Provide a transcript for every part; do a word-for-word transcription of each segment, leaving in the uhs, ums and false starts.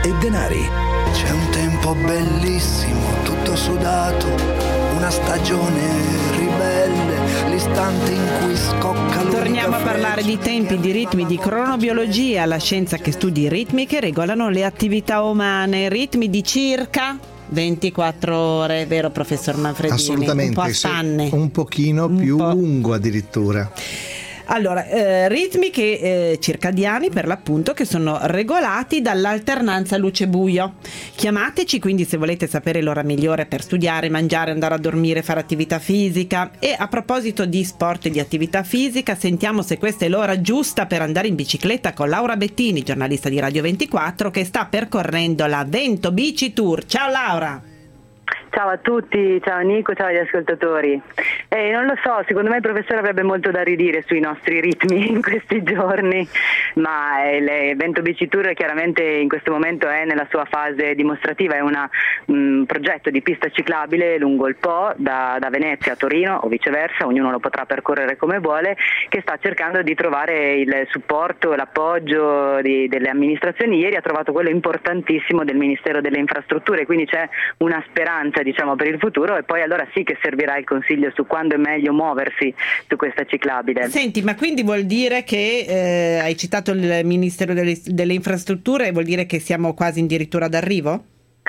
e denari. C'è un tempo bellissimo, tutto sudato, una stagione ribelle, l'istante in cui scocca l'unica Torniamo a parlare di tempi, di ritmi, di cronobiologia, la scienza che studi i ritmi che regolano le attività umane, ritmi di circa ventiquattro ore, vero professor Manfredini? Assolutamente, un po' a spanne, un pochino un più po'. lungo addirittura. Allora, eh, ritmi che, eh, circadiani per l'appunto, che sono regolati dall'alternanza luce-buio. Chiamateci quindi se volete sapere l'ora migliore per studiare, mangiare, andare a dormire, fare attività fisica. E a proposito di sport e di attività fisica, sentiamo se questa è l'ora giusta per andare in bicicletta con Laura Bettini, giornalista di Radio ventiquattro, che sta percorrendo la Vento Bici Tour. Ciao Laura! Ciao a tutti, ciao Nico, ciao agli ascoltatori. Eh, non lo so, secondo me il professore avrebbe molto da ridire sui nostri ritmi in questi giorni, ma il Vento Bici Tour chiaramente in questo momento è nella sua fase dimostrativa, è un progetto di pista ciclabile lungo il Po da, da Venezia a Torino o viceversa, ognuno lo potrà percorrere come vuole, che sta cercando di trovare il supporto, l'appoggio di, delle amministrazioni. Ieri ha trovato quello importantissimo del Ministero delle Infrastrutture, quindi c'è una speranza, diciamo, per il futuro, e poi allora sì che servirà il consiglio su quando è meglio muoversi su questa ciclabile. Senti, ma quindi vuol dire che eh, hai citato il Ministero delle, delle Infrastrutture, vuol dire che siamo quasi addirittura d'arrivo?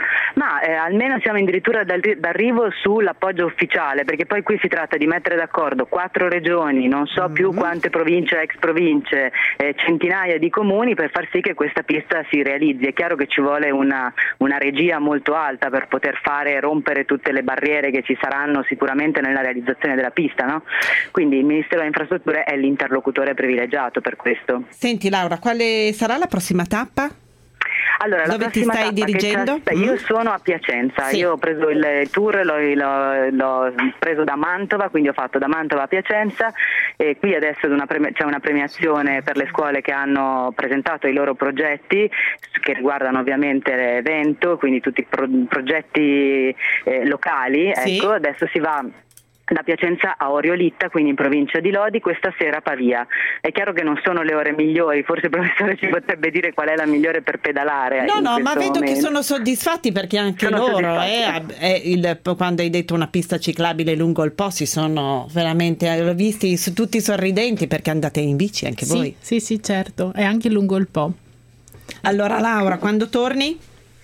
Ma eh, almeno siamo addirittura d'arrivo sull'appoggio ufficiale, perché poi qui si tratta di mettere d'accordo quattro regioni, non so mm-hmm. più quante province, ex province, eh, centinaia di comuni per far sì che questa pista si realizzi. È chiaro che ci vuole una, una regia molto alta per poter fare rompere tutte le barriere che ci saranno sicuramente nella realizzazione della pista, no? Quindi il Ministero delle Infrastrutture è l'interlocutore privilegiato per questo. Senti Laura, quale sarà la prossima tappa? Allora, dove la ti stai dirigendo? Io sono a Piacenza, sì. Io ho preso il tour, l'ho, l'ho, l'ho preso da Mantova, quindi ho fatto da Mantova a Piacenza, e qui adesso una premi- c'è una premiazione per le scuole che hanno presentato i loro progetti, che riguardano ovviamente l'evento, quindi tutti i pro- progetti eh, locali. Sì. Ecco, adesso si va da Piacenza a Oriolitta, quindi in provincia di Lodi, questa sera a Pavia. È chiaro che non sono le ore migliori, forse il professore ci potrebbe dire qual è la migliore per pedalare. No, no, ma vedo momento. Che sono soddisfatti, perché anche sono loro, eh, è il, quando hai detto una pista ciclabile lungo il Po, si sono veramente l'ho visti su, tutti sorridenti, perché andate in bici anche sì, voi. Sì, sì, certo, è anche lungo il Po. Allora Laura, quando torni?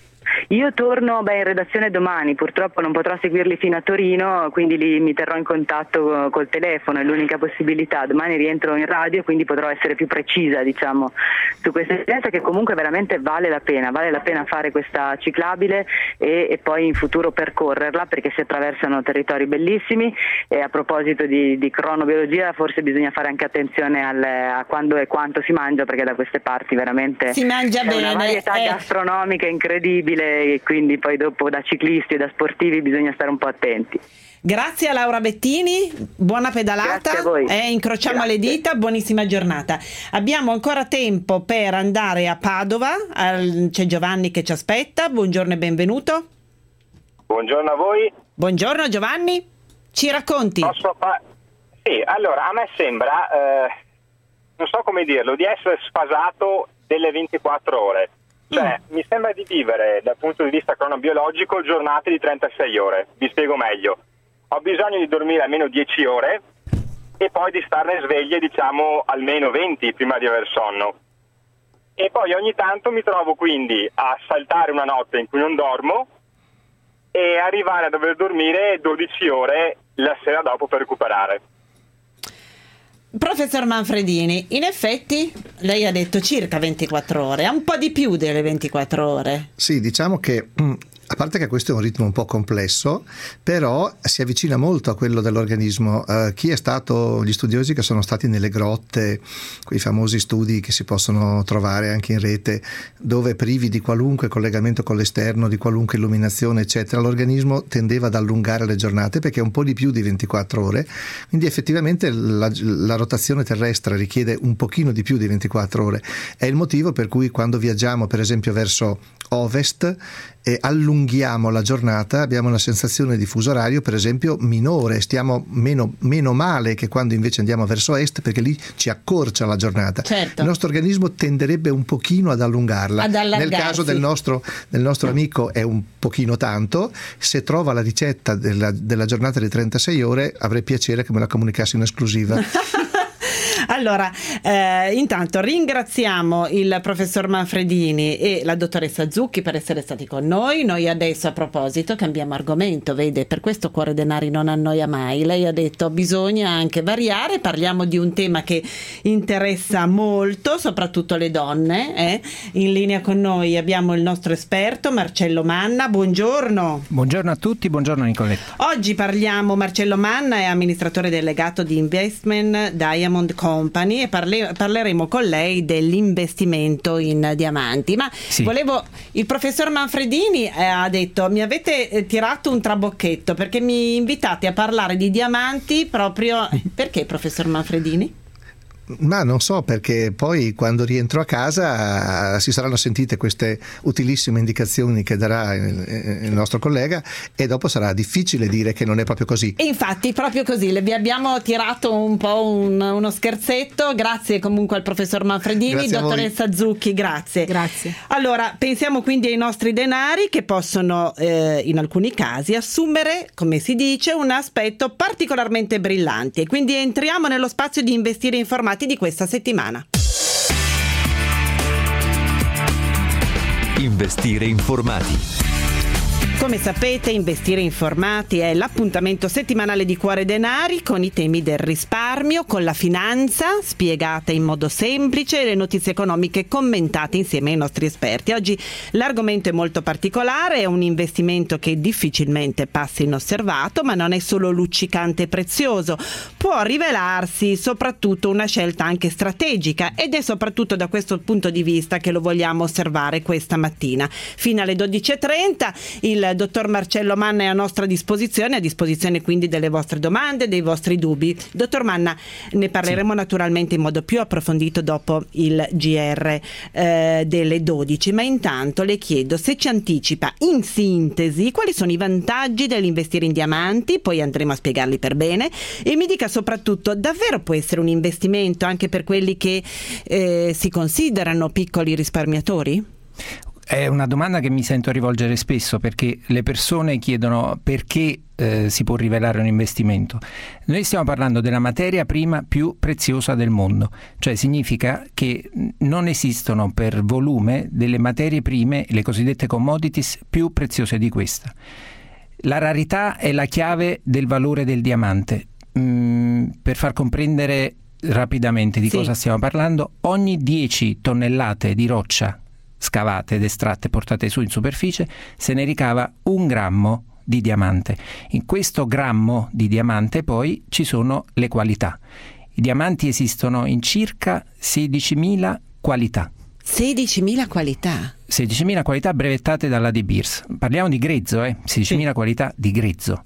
Io torno beh, in redazione domani, purtroppo non potrò seguirli fino a Torino, quindi lì mi terrò in contatto col telefono, è l'unica possibilità. Domani rientro in radio, quindi potrò essere più precisa, diciamo, su questa esperienza che comunque veramente vale la pena, vale la pena fare questa ciclabile e, e poi in futuro percorrerla, perché si attraversano territori bellissimi. E a proposito di, di cronobiologia, forse bisogna fare anche attenzione al, a quando e quanto si mangia, perché da queste parti veramente si mangia c'è bene, una varietà eh. gastronomica incredibile, e quindi poi dopo da ciclisti e da sportivi bisogna stare un po' attenti. Grazie a Laura Bettini, buona pedalata. Grazie a voi. Eh, incrociamo Grazie. le dita, buonissima giornata. Abbiamo ancora tempo per andare a Padova, al, c'è Giovanni che ci aspetta. Buongiorno e benvenuto. Buongiorno a voi. Buongiorno Giovanni, ci racconti? Posso fa- sì, allora a me sembra, eh, non so come dirlo, di essere sfasato delle ventiquattro ore. Cioè, mm. mi sembra di vivere dal punto di vista cronobiologico giornate di trentasei ore. Vi spiego meglio. Ho bisogno di dormire almeno dieci ore e poi di starne sveglie, diciamo, almeno venti prima di aver sonno. E poi ogni tanto mi trovo quindi a saltare una notte in cui non dormo e arrivare a dover dormire dodici ore la sera dopo per recuperare. Professor Manfredini, in effetti lei ha detto circa ventiquattro ore, è un po' di più delle ventiquattro ore. Sì, diciamo che a parte che questo è un ritmo un po' complesso, però si avvicina molto a quello dell'organismo. Uh, chi è stato, gli studiosi che sono stati nelle grotte, quei famosi studi che si possono trovare anche in rete, dove privi di qualunque collegamento con l'esterno, di qualunque illuminazione eccetera, l'organismo tendeva ad allungare le giornate perché è un po' di più di ventiquattro ore, quindi effettivamente la, la rotazione terrestre richiede un pochino di più di ventiquattro ore. È il motivo per cui quando viaggiamo per esempio verso ovest e allunghiamo la giornata, abbiamo una sensazione di fuso orario per esempio minore, stiamo meno, meno male che quando invece andiamo verso est, perché lì ci accorcia la giornata. Certo. Il nostro organismo tenderebbe un pochino ad allungarla. Ad Nel caso del nostro, del nostro amico è un pochino tanto. Se trova la ricetta della, della giornata di trentasei ore avrei piacere che me la comunicassi in esclusiva. Allora, eh, intanto ringraziamo il professor Manfredini e la dottoressa Zucchi per essere stati con noi. Noi adesso, a proposito, cambiamo argomento, vede, per questo Cuore Denari non annoia mai. Lei ha detto bisogna anche variare, parliamo di un tema che interessa molto, soprattutto le donne. Eh? In linea con noi abbiamo il nostro esperto Marcello Manna, buongiorno. Buongiorno a tutti, buongiorno Nicoletta. Oggi parliamo, Marcello Manna è amministratore delegato di Investment Diamond Company e parle, parleremo con lei dell'investimento in diamanti. Ma sì. volevo, il professor Manfredini eh, ha detto mi avete eh, tirato un trabocchetto perché mi invitate a parlare di diamanti proprio perché, professor Manfredini? Ma non so, perché poi quando rientro a casa si saranno sentite queste utilissime indicazioni che darà il, il nostro collega e dopo sarà difficile dire che non è proprio così. E infatti proprio così, le vi abbiamo tirato un po' un, uno scherzetto, grazie comunque al professor Manfredini, Grazie dottoressa Zucchi, grazie. Grazie. Allora, pensiamo quindi ai nostri denari che possono eh, in alcuni casi assumere, come si dice, un aspetto particolarmente brillante e quindi entriamo nello spazio di investire informati di questa settimana. Investire informati. Come sapete, Investire Informati è l'appuntamento settimanale di Cuore Denari con i temi del risparmio, con la finanza spiegata in modo semplice e le notizie economiche commentate insieme ai nostri esperti. Oggi l'argomento è molto particolare, è un investimento che difficilmente passa inosservato, ma non è solo luccicante e prezioso, può rivelarsi soprattutto una scelta anche strategica ed è soprattutto da questo punto di vista che lo vogliamo osservare questa mattina. Fino alle dodici e trenta il dottor Marcello Manna è a nostra disposizione, a disposizione quindi delle vostre domande, dei vostri dubbi. Dottor Manna, ne parleremo sì. naturalmente in modo più approfondito dopo il G R eh, delle dodici, ma intanto le chiedo se ci anticipa in sintesi quali sono i vantaggi dell'investire in diamanti, poi andremo a spiegarli per bene, e mi dica soprattutto davvero può essere un investimento anche per quelli che eh, si considerano piccoli risparmiatori? È una domanda che mi sento rivolgere spesso perché le persone chiedono perché eh, si può rivelare un investimento. Noi stiamo parlando della materia prima più preziosa del mondo, cioè significa che non esistono per volume delle materie prime, le cosiddette commodities, più preziose di questa. La rarità è la chiave del valore del diamante. Mm, per far comprendere rapidamente di sì. cosa stiamo parlando, ogni dieci tonnellate di roccia scavate ed estratte, portate su in superficie, se ne ricava un grammo di diamante. In questo grammo di diamante poi ci sono le qualità. I diamanti esistono in circa sedicimila qualità. sedicimila qualità? sedicimila qualità brevettate dalla De Beers. Parliamo di grezzo, eh? sedicimila sì. qualità di grezzo.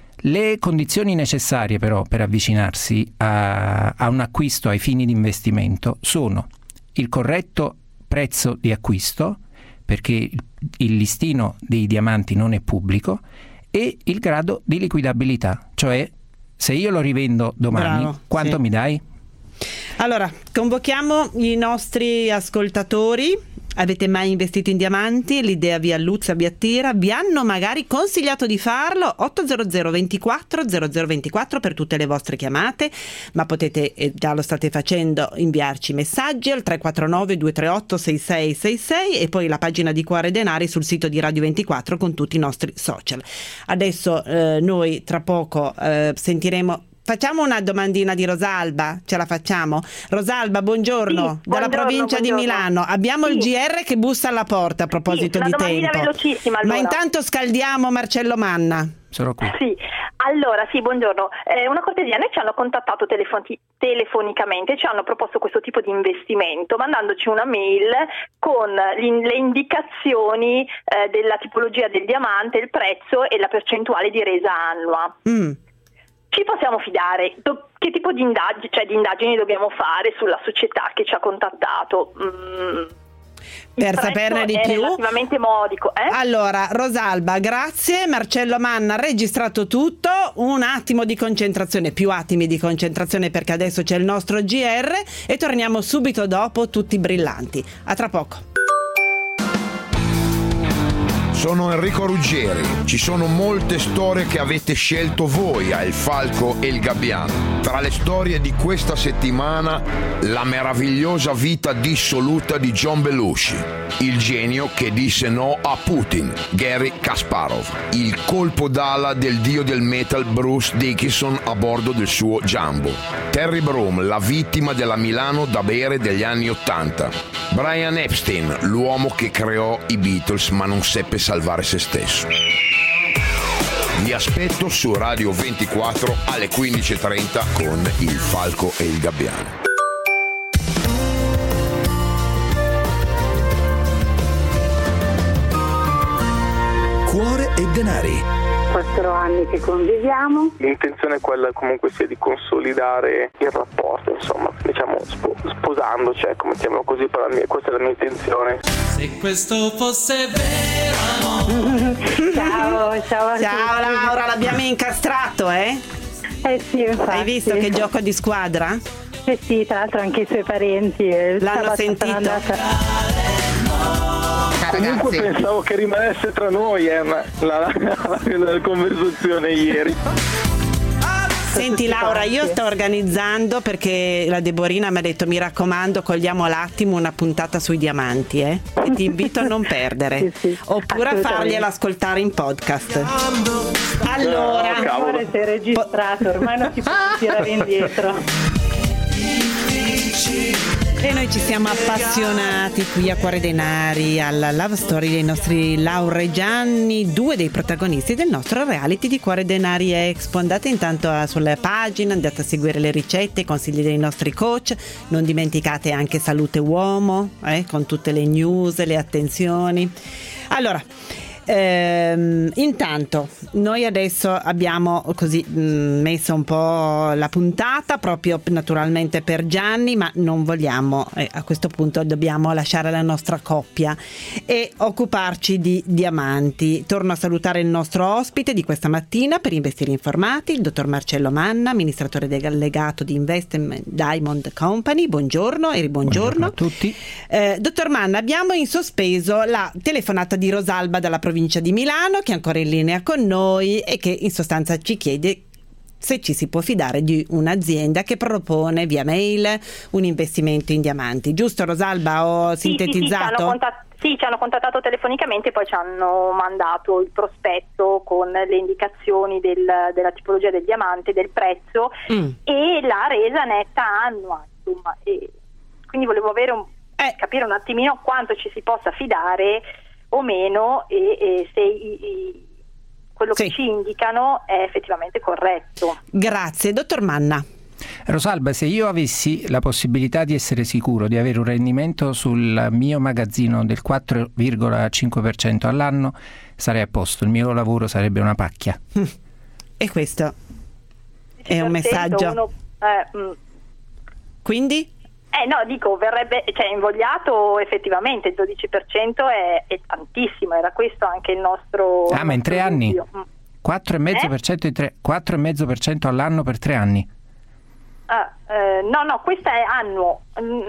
Le condizioni necessarie però per avvicinarsi a, a un acquisto ai fini di investimento sono il corretto prezzo di acquisto, perché il listino dei diamanti non è pubblico, e il grado di liquidabilità, cioè se io lo rivendo domani, Bravo, quanto sì. mi dai? Allora, convochiamo i nostri ascoltatori. Avete mai investito in diamanti? L'idea vi alluzza, vi attira? Vi hanno magari consigliato di farlo? otto zero zero ventiquattro zero zero ventiquattro per tutte le vostre chiamate, ma potete, eh, già lo state facendo, inviarci messaggi al tre quattro nove due tre otto sei sei sei sei e poi la pagina di Cuore Denari sul sito di Radio ventiquattro con tutti i nostri social. Adesso eh, noi tra poco eh, sentiremo. Facciamo una domandina di Rosalba, ce la facciamo? Rosalba, buongiorno, sì, dalla buongiorno, provincia buongiorno. di Milano. Abbiamo sì. il G R che bussa alla porta a proposito sì, di tempo. Velocissima, allora. Ma intanto scaldiamo Marcello Manna. Sono qui. Sì, allora sì, buongiorno. Eh, una cortesia, noi ci hanno contattato telefon- telefonicamente, ci hanno proposto questo tipo di investimento mandandoci una mail con le indicazioni eh, della tipologia del diamante, il prezzo e la percentuale di resa annua. Mm. Ci possiamo fidare? Do- che tipo di indagini, cioè di indagini dobbiamo fare sulla società che ci ha contattato? Mm. Per saperne di è più, relativamente modico. Eh? Allora, Rosalba, grazie. Marcello Manna ha registrato tutto. Un attimo di concentrazione, più attimi di concentrazione, perché adesso c'è il nostro G R e torniamo subito dopo, tutti brillanti. A tra poco. Sono Enrico Ruggeri. Ci sono molte storie che avete scelto voi a Il Falco e il Gabbiano. Tra le storie di questa settimana, la meravigliosa vita dissoluta di John Belushi, il genio che disse no a Putin, Garry Kasparov, il colpo d'ala del dio del metal Bruce Dickinson a bordo del suo Jumbo, Terry Broom, la vittima della Milano da bere degli anni Ottanta, Brian Epstein, l'uomo che creò i Beatles ma non seppe salvare se stesso. Vi aspetto su Radio ventiquattro alle quindici e trenta con Il Falco e il Gabbiano. Cuore e denari. Quattro anni che conviviamo. L'intenzione è quella comunque sia di consolidare il rapporto, insomma, diciamo spo- sposandoci, ecco, mettiamolo così, per la mia, questa è la mia intenzione. Se questo fosse vero. Ciao, ciao. Ciao Laura, l'abbiamo incastrato, eh? Eh sì, infatti. Hai visto che gioco di squadra? Eh sì, tra l'altro anche i suoi parenti. L'hanno sentito? Comunque ragazzi, pensavo che rimanesse tra noi eh, ma la, la, la, la conversazione ieri. Senti Laura, io sto organizzando, perché la Deborina mi ha detto mi raccomando cogliamo l'attimo una puntata sui diamanti, eh? E ti invito a non perdere. Sì, sì. Oppure a fargliela ascoltare in podcast. Allora, no, cavolo, sei registrato, ormai non ti puoi tirare indietro. E noi ci siamo appassionati qui a Cuore Denari alla love story dei nostri lauregiani, due dei protagonisti del nostro reality di Cuore Denari Expo. Andate intanto sulle pagine, andate a seguire le ricette, i consigli dei nostri coach, non dimenticate anche Salute Uomo, eh, con tutte le news, le attenzioni. Allora, Ehm, intanto noi adesso abbiamo così mh, messo un po' la puntata proprio naturalmente per Gianni, ma non vogliamo, eh, a questo punto dobbiamo lasciare la nostra coppia e occuparci di diamanti. Torno a salutare il nostro ospite di questa mattina per Investire Informati, il dottor Marcello Manna, amministratore delegato di Investment Diamond Company. Buongiorno e buongiorno a tutti. Eh, dottor Manna, abbiamo in sospeso la telefonata di Rosalba dalla provincia di Milano, che è ancora in linea con noi e che in sostanza ci chiede se ci si può fidare di un'azienda che propone via mail un investimento in diamanti. Giusto Rosalba, ho sì, sintetizzato? Sì, sì, ci hanno contattato, sì, ci hanno contattato telefonicamente e poi ci hanno mandato il prospetto con le indicazioni del, della tipologia del diamante, del prezzo mm. e la resa netta annua, insomma. E quindi volevo avere un, eh. capire un attimino quanto ci si possa fidare o meno e, e se i, i, quello sì. che ci indicano è effettivamente corretto. Grazie. Dottor Manna. Rosalba, se io avessi la possibilità di essere sicuro di avere un rendimento sul mio magazzino del quattro virgola cinque per cento all'anno, sarei a posto, il mio lavoro sarebbe una pacchia. E questo è un messaggio. Uno, eh, mm. Quindi? Eh no, dico, verrebbe, cioè invogliato effettivamente il dodici per cento è, è tantissimo, era questo anche il nostro... Ah, ma in tre anni? quattro virgola cinque per cento eh? in tre, quattro virgola cinque per cento all'anno per tre anni? Ah, eh, no, no, questa è annuo.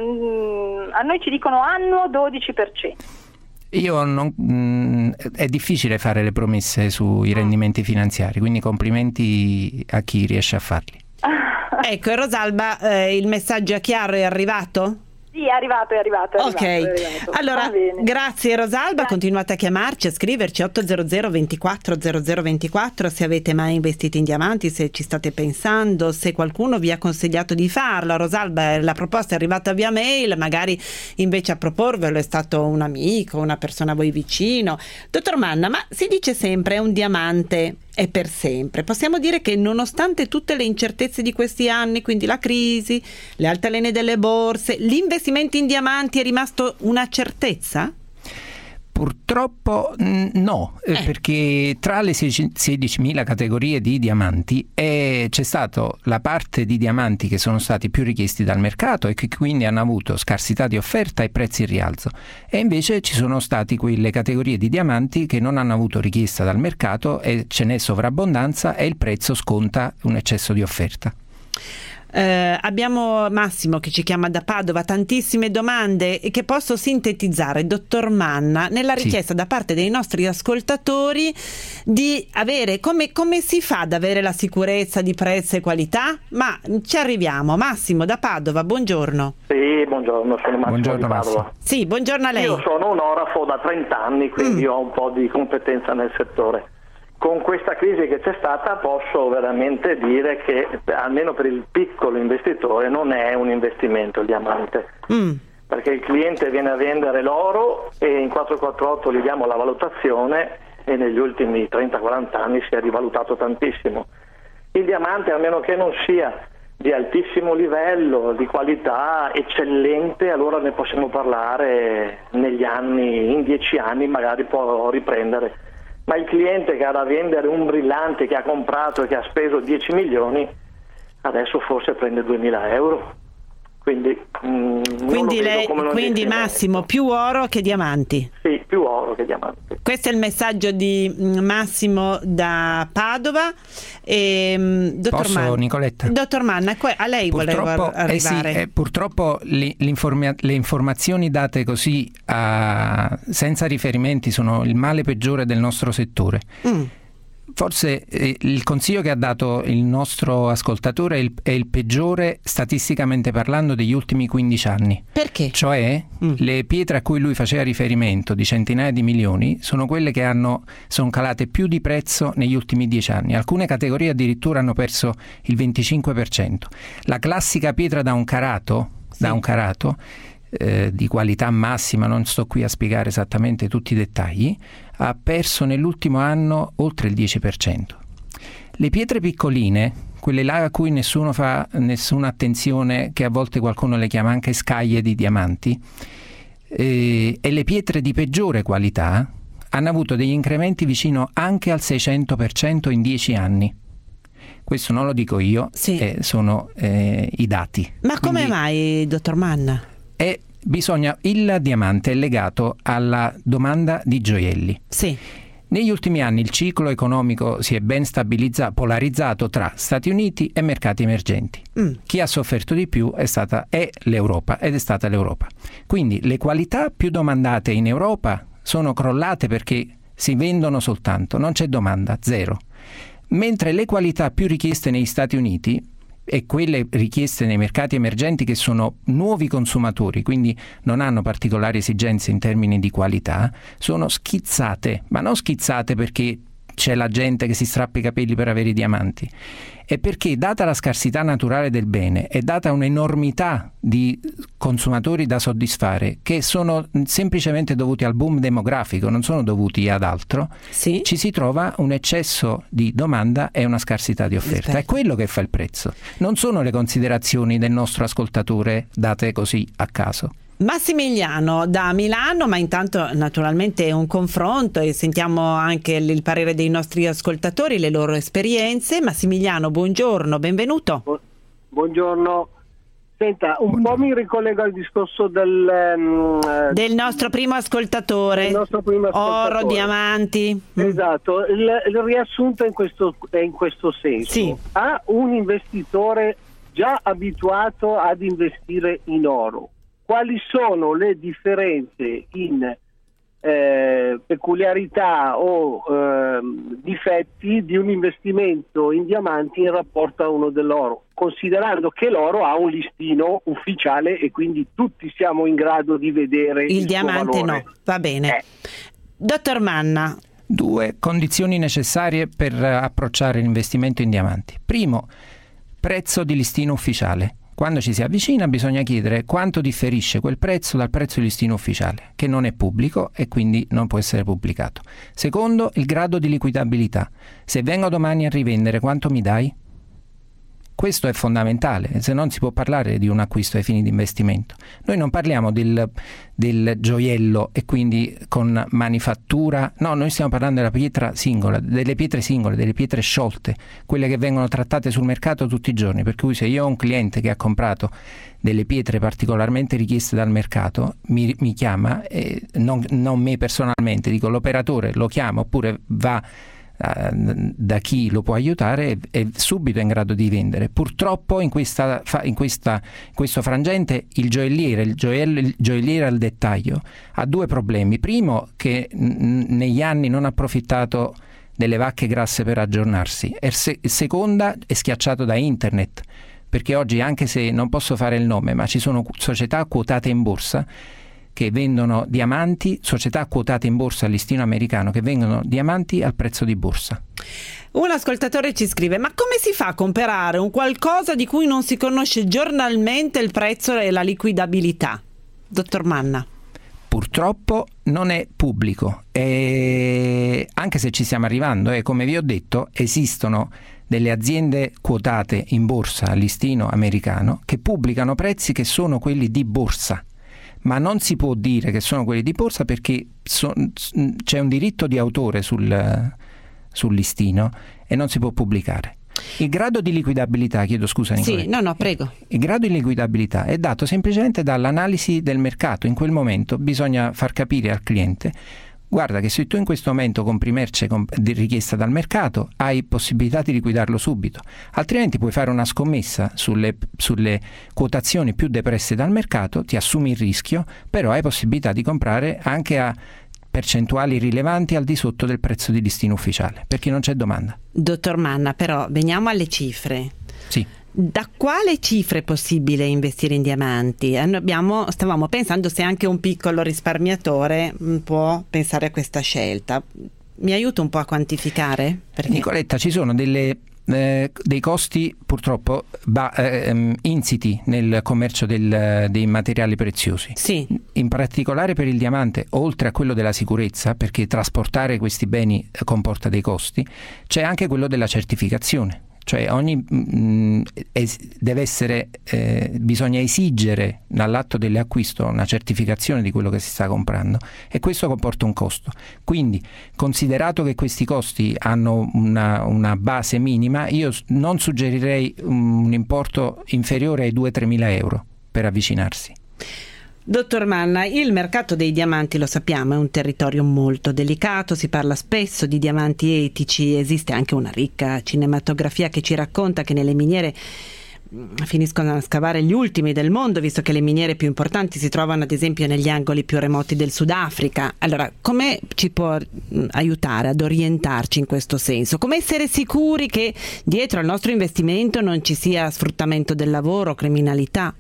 Mm, a noi ci dicono annuo dodici per cento. Io non, mh, è difficile fare le promesse sui rendimenti finanziari, quindi complimenti a chi riesce a farli. Ecco, Rosalba, eh, il messaggio è chiaro, è arrivato? Sì, è arrivato, è arrivato. È ok, arrivato, è arrivato. Allora grazie Rosalba, grazie. Continuate a chiamarci, a scriverci otto zero zero ventiquattro zero zero ventiquattro se avete mai investito in diamanti, se ci state pensando, se qualcuno vi ha consigliato di farlo. Rosalba, la proposta è arrivata via mail, magari invece a proporvelo è stato un amico, una persona a voi vicino. Dottor Manna, ma si dice sempre è un diamante è per sempre. Possiamo dire che nonostante tutte le incertezze di questi anni, quindi la crisi, le altalene delle borse, l'investimento in diamanti è rimasto una certezza? Purtroppo no, eh. perché tra le sedicimila categorie di diamanti eh, c'è stata la parte di diamanti che sono stati più richiesti dal mercato e che quindi hanno avuto scarsità di offerta e prezzi in rialzo, e invece ci sono stati quelle categorie di diamanti che non hanno avuto richiesta dal mercato e ce n'è sovrabbondanza e il prezzo sconta un eccesso di offerta. Eh, abbiamo Massimo che ci chiama da Padova, tantissime domande che posso sintetizzare, dottor Manna, nella richiesta sì. da parte dei nostri ascoltatori di avere come, come si fa ad avere la sicurezza di prezzo e qualità? Ma ci arriviamo. Massimo da Padova, buongiorno. Sì, buongiorno, sono Massimo buongiorno, di Padova. Massimo. Sì, buongiorno a lei. Io sono un orafo da trenta anni, quindi mm. ho un po' di competenza nel settore. Con questa crisi che c'è stata posso veramente dire che almeno per il piccolo investitore non è un investimento il diamante, mm. perché il cliente viene a vendere l'oro e in quattrocentoquarantotto gli diamo la valutazione e negli ultimi trenta quaranta anni si è rivalutato tantissimo. Il diamante, a meno che non sia di altissimo livello, di qualità eccellente, allora ne possiamo parlare negli anni, in dieci anni magari può riprendere. Ma il cliente che ha da vendere un brillante che ha comprato e che ha speso dieci milioni, adesso forse prende duemila euro. Quindi, mh, quindi, lei, quindi Massimo, più oro che diamanti. Sì, più oro che diamanti. Questo è il messaggio di Massimo da Padova. E, dottor Posso, Manna, Nicoletta? Dottor Manna, a lei volevo arrivare. Eh sì, eh, purtroppo le, le informazioni date così a, senza riferimenti sono il male peggiore del nostro settore. Mm. Forse eh, il consiglio che ha dato il nostro ascoltatore è il, è il peggiore statisticamente parlando degli ultimi quindici anni. Perché? Cioè mm. le pietre a cui lui faceva riferimento di centinaia di milioni sono quelle che hanno sono calate più di prezzo negli ultimi dieci anni. Alcune categorie addirittura hanno perso il venticinque per cento. La classica pietra da un carato, sì. da un carato eh, di qualità massima, non sto qui a spiegare esattamente tutti i dettagli, ha perso nell'ultimo anno oltre il dieci per cento. Le pietre piccoline, quelle là a cui nessuno fa nessuna attenzione, che a volte qualcuno le chiama anche scaglie di diamanti, eh, e le pietre di peggiore qualità hanno avuto degli incrementi vicino anche al seicento per cento in dieci anni. Questo non lo dico io, sì. eh, sono eh, i dati. Ma come Quindi, mai, dottor Manna? È Bisogna, il diamante è legato alla domanda di gioielli. Sì. Negli ultimi anni il ciclo economico si è ben stabilizzato, polarizzato tra Stati Uniti e mercati emergenti. Mm. Chi ha sofferto di più è stata è l'Europa ed è stata l'Europa. Quindi le qualità più domandate in Europa sono crollate perché si vendono soltanto, non c'è domanda, zero. Mentre le qualità più richieste negli Stati Uniti e quelle richieste nei mercati emergenti, che sono nuovi consumatori, quindi non hanno particolari esigenze in termini di qualità, sono schizzate, ma non schizzate perché c'è la gente che si strappa i capelli per avere i diamanti, è perché, data la scarsità naturale del bene e data un'enormità di consumatori da soddisfare, che sono semplicemente dovuti al boom demografico, non sono dovuti ad altro, sì. ci si trova un eccesso di domanda e una scarsità di offerta. Aspetta. È quello che fa il prezzo, non sono le considerazioni del nostro ascoltatore date così a caso. Massimiliano da Milano, ma intanto naturalmente è un confronto e sentiamo anche il parere dei nostri ascoltatori, le loro esperienze. Massimiliano, buongiorno, benvenuto. Bu- buongiorno. Senta, un buongiorno. po' mi ricollego al discorso del um, del nostro primo ascoltatore, del nostro primo ascoltatore. Oro, diamanti. Esatto, il, il riassunto è in questo, è in questo senso. Sì. A un investitore già abituato ad investire in oro, quali sono le differenze in eh, peculiarità o eh, difetti di un investimento in diamanti in rapporto a uno dell'oro, considerando che l'oro ha un listino ufficiale e quindi tutti siamo in grado di vedere il, il diamante no, va bene. Eh. Dottor Manna. Due condizioni necessarie per approcciare l'investimento in diamanti. Primo, prezzo di listino ufficiale. Quando ci si avvicina bisogna chiedere quanto differisce quel prezzo dal prezzo di listino ufficiale, che non è pubblico e quindi non può essere pubblicato. Secondo, il grado di liquidabilità. Se vengo domani a rivendere, quanto mi dai? Questo è fondamentale, se non si può parlare di un acquisto ai fini di investimento. Noi non parliamo del, del gioiello e quindi con manifattura, no, noi stiamo parlando della pietra singola, delle pietre singole, delle pietre sciolte, quelle che vengono trattate sul mercato tutti i giorni, per cui se io ho un cliente che ha comprato delle pietre particolarmente richieste dal mercato, mi, mi chiama, eh, non, non me personalmente, dico l'operatore lo chiama oppure va da chi lo può aiutare, è subito in grado di vendere. Purtroppo in, questa, in, questa, in questo frangente il gioielliere, il, gioiello, il gioielliere al dettaglio ha due problemi. Primo, che n- negli anni non ha approfittato delle vacche grasse per aggiornarsi, e se- seconda è schiacciato da internet, perché oggi, anche se non posso fare il nome, ma ci sono società quotate in borsa che vendono diamanti, società quotate in borsa al listino americano che vendono diamanti al prezzo di borsa. Un ascoltatore ci scrive: ma come si fa a comprare un qualcosa di cui non si conosce giornalmente il prezzo e la liquidabilità? Dottor Manna. Purtroppo non è pubblico, e anche se ci stiamo arrivando, e come vi ho detto, esistono delle aziende quotate in borsa al listino americano che pubblicano prezzi che sono quelli di borsa, ma non si può dire che sono quelli di borsa perché so, c'è un diritto di autore sul, sul listino e non si può pubblicare. Il grado di liquidabilità, chiedo scusa Nicoletta. Sì, no, no, prego. Il grado di liquidabilità è dato semplicemente dall'analisi del mercato. In quel momento bisogna far capire al cliente: guarda che se tu in questo momento compri merce di richiesta dal mercato, hai possibilità di liquidarlo subito, altrimenti puoi fare una scommessa sulle, sulle quotazioni più depresse dal mercato, ti assumi il rischio, però hai possibilità di comprare anche a percentuali rilevanti al di sotto del prezzo di listino ufficiale, perché non c'è domanda. Dottor Manna, però veniamo alle cifre. Sì. Da quale cifre è possibile investire in diamanti? Abbiamo, stavamo pensando se anche un piccolo risparmiatore può pensare a questa scelta. Mi aiuta un po' a quantificare? Perché... Nicoletta, ci sono delle, eh, dei costi purtroppo ba, eh, insiti nel commercio del, dei materiali preziosi. Sì. In particolare per il diamante, oltre a quello della sicurezza, perché trasportare questi beni comporta dei costi, c'è anche quello della certificazione. Cioè ogni mh, es, deve essere eh, bisogna esigere dall'atto dell'acquisto una certificazione di quello che si sta comprando, e questo comporta un costo. Quindi, considerato che questi costi hanno una, una base minima, io non suggerirei un importo inferiore ai due-tre mila euro per avvicinarsi. Dottor Manna, il mercato dei diamanti, lo sappiamo, è un territorio molto delicato, si parla spesso di diamanti etici, esiste anche una ricca cinematografia che ci racconta che nelle miniere finiscono a scavare gli ultimi del mondo, visto che le miniere più importanti si trovano ad esempio negli angoli più remoti del Sudafrica. Allora, come ci può aiutare ad orientarci in questo senso? Come essere sicuri che dietro al nostro investimento non ci sia sfruttamento del lavoro, criminalità?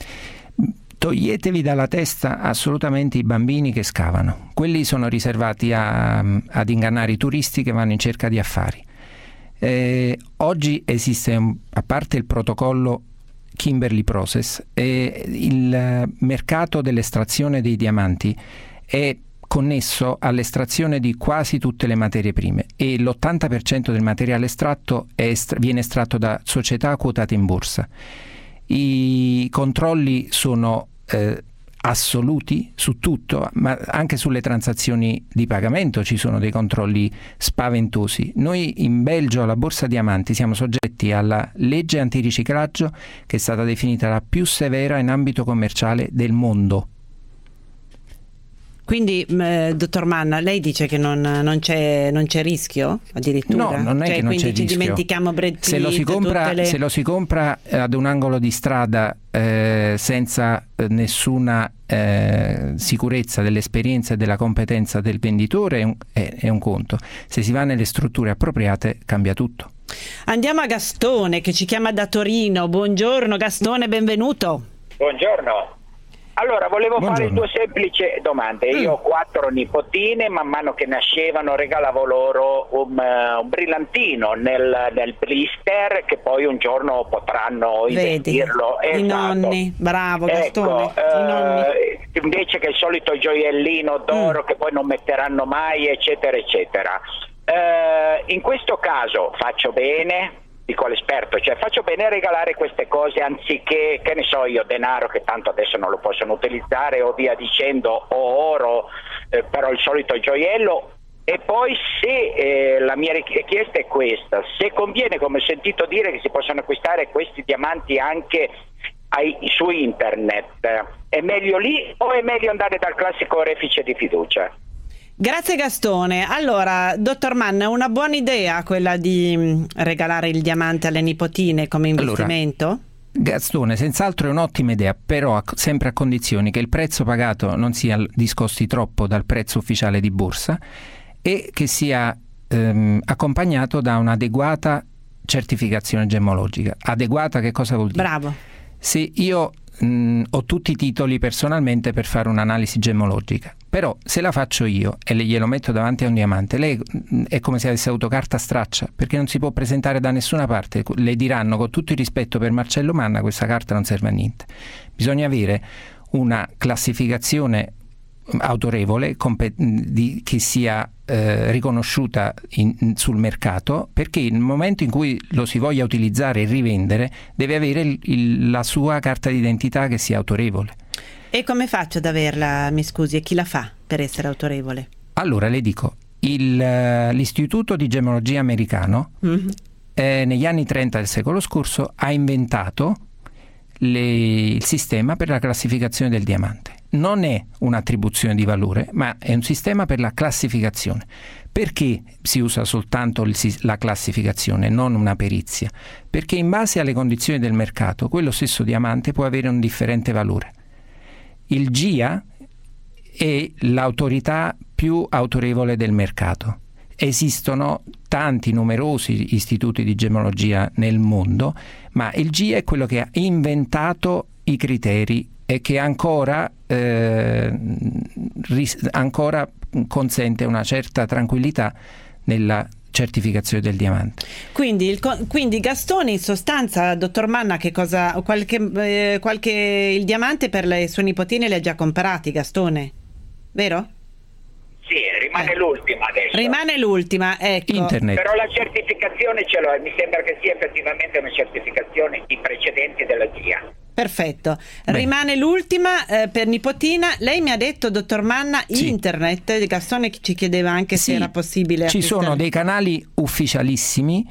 Toglietevi dalla testa assolutamente i bambini che scavano. Quelli sono riservati a, ad ingannare i turisti che vanno in cerca di affari. Eh, oggi esiste, a parte il protocollo Kimberley Process, eh, il mercato dell'estrazione dei diamanti è connesso all'estrazione di quasi tutte le materie prime, e l'ottanta per cento del materiale estratto è estra- viene estratto da società quotate in borsa. I controlli sono Eh, assoluti su tutto, ma anche sulle transazioni di pagamento ci sono dei controlli spaventosi. Noi in Belgio alla Borsa Diamanti siamo soggetti alla legge antiriciclaggio, che è stata definita la più severa in ambito commerciale del mondo. Quindi, eh, dottor Manna, lei dice che non, non, c'è, non c'è rischio addirittura? No, non è cioè, che non c'è rischio. Quindi ci dimentichiamo Brad Pitt, se lo si compra, le... se lo si compra ad un angolo di strada eh, senza eh, nessuna eh, sicurezza dell'esperienza e della competenza del venditore è un, è, è un conto. Se si va nelle strutture appropriate cambia tutto. Andiamo a Gastone che ci chiama da Torino. Buongiorno Gastone, benvenuto. Buongiorno. Allora, volevo Buongiorno. fare due semplici domande. Io Mm. ho quattro nipotine, man mano che nascevano regalavo loro un, uh, un brillantino nel, nel blister, che poi un giorno potranno Vedi, investirlo. i Esatto. nonni, bravo Gastone, Ecco, i eh, nonni. invece che il solito gioiellino d'oro Mm. che poi non metteranno mai, eccetera, eccetera. Eh, in questo caso faccio bene? dico l'esperto, cioè faccio bene a regalare queste cose anziché, che ne so io, denaro che tanto adesso non lo possono utilizzare o via dicendo, o oro, eh, però il solito gioiello. E poi se eh, la mia richiesta è questa, se conviene, come ho sentito dire, che si possono acquistare questi diamanti anche ai, su internet, è meglio lì o è meglio andare dal classico orefice di fiducia? Grazie Gastone. Allora, dottor Manna, è una buona idea quella di regalare il diamante alle nipotine come investimento? Allora, Gastone, senz'altro è un'ottima idea, però sempre a condizioni che il prezzo pagato non sia discosti troppo dal prezzo ufficiale di borsa e che sia ehm, accompagnato da un'adeguata certificazione gemmologica. Adeguata che cosa vuol dire? Bravo. Se io mh, ho tutti i titoli personalmente per fare un'analisi gemmologica, però se la faccio io e le glielo metto davanti a un diamante, lei mh, è come se avesse avuto carta straccia, perché non si può presentare da nessuna parte. Le diranno, con tutto il rispetto per Marcello Manna, questa carta non serve a niente. Bisogna avere una classificazione autorevole, compet- di, che sia eh, riconosciuta in, in, sul mercato, perché nel momento in cui lo si voglia utilizzare e rivendere deve avere il, il, la sua carta d'identità che sia autorevole. E come faccio ad averla, mi scusi, e chi la fa per essere autorevole? Allora le dico, il, l'istituto di gemmologia americano mm-hmm. eh, negli anni trenta del secolo scorso ha inventato le, il sistema per la classificazione del diamante. Non è un'attribuzione di valore, ma è un sistema per la classificazione. Perché si usa soltanto il, la classificazione, non una perizia? Perché in base alle condizioni del mercato, quello stesso diamante può avere un differente valore. Il G I A è l'autorità più autorevole del mercato. Esistono tanti, numerosi istituti di gemmologia nel mondo, ma il G I A è quello che ha inventato i criteri e che ancora, eh, ris- ancora consente una certa tranquillità nella certificazione del diamante. Quindi, il, quindi Gastone, in sostanza, dottor Manna, che cosa, qualche, eh, qualche il diamante per le sue nipotine le ha già comprati, Gastone, vero? Sì, rimane eh. l'ultima adesso. Rimane l'ultima, ecco. Internet. Però la certificazione ce l'ho e mi sembra che sia effettivamente una certificazione di precedenti della G I A. Perfetto. Bene. Rimane l'ultima eh, per nipotina. Lei mi ha detto, dottor Manna, sì. Internet. Gastone ci chiedeva anche sì. se era possibile Ci acquistare. sono dei canali ufficialissimi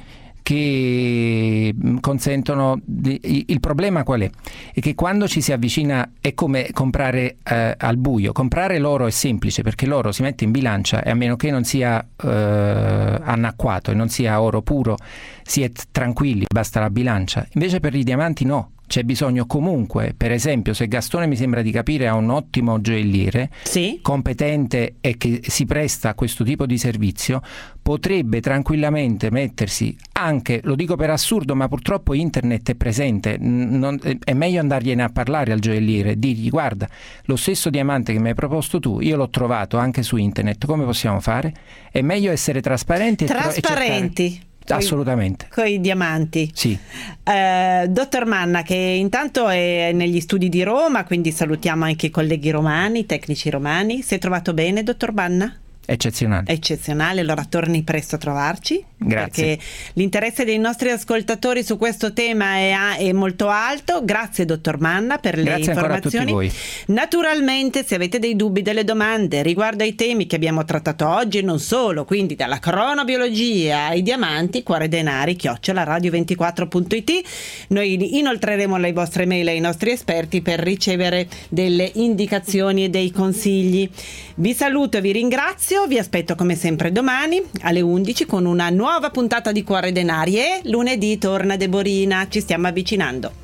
che consentono di, il problema qual è? È che quando ci si avvicina è come comprare eh, al buio. Comprare l'oro è semplice perché l'oro si mette in bilancia e a meno che non sia eh, annacquato e non sia oro puro si è tranquilli, basta la bilancia. Invece per i diamanti no. C'è bisogno comunque, per esempio, se Gastone mi sembra di capire ha un ottimo gioielliere, sì. competente e che si presta a questo tipo di servizio, potrebbe tranquillamente mettersi anche, lo dico per assurdo, ma purtroppo internet è presente, non, è meglio andargliene a parlare al gioielliere e dirgli: guarda, lo stesso diamante che mi hai proposto tu, io l'ho trovato anche su internet, come possiamo fare? È meglio essere trasparenti. Trasparenti. E cercare... Assolutamente. Con i diamanti. Sì. Eh, dottor Manna, che intanto è negli studi di Roma, quindi salutiamo anche i colleghi romani, tecnici romani. Si è trovato bene, dottor Manna? Eccezionale. Eccezionale, allora torni presto a trovarci. Grazie. Perché l'interesse dei nostri ascoltatori su questo tema è, è molto alto. Grazie dottor Manna per le Grazie informazioni. Ancora a tutti voi. Naturalmente, se avete dei dubbi, delle domande riguardo ai temi che abbiamo trattato oggi e non solo, quindi dalla cronobiologia ai diamanti, cuore denari chiocciola radio ventiquattro punto it, noi inoltreremo le vostre mail ai nostri esperti per ricevere delle indicazioni e dei consigli. Vi saluto e vi ringrazio. Vi aspetto come sempre domani alle undici con una nuova puntata di Cuore Denari e lunedì torna Deborina, ci stiamo avvicinando.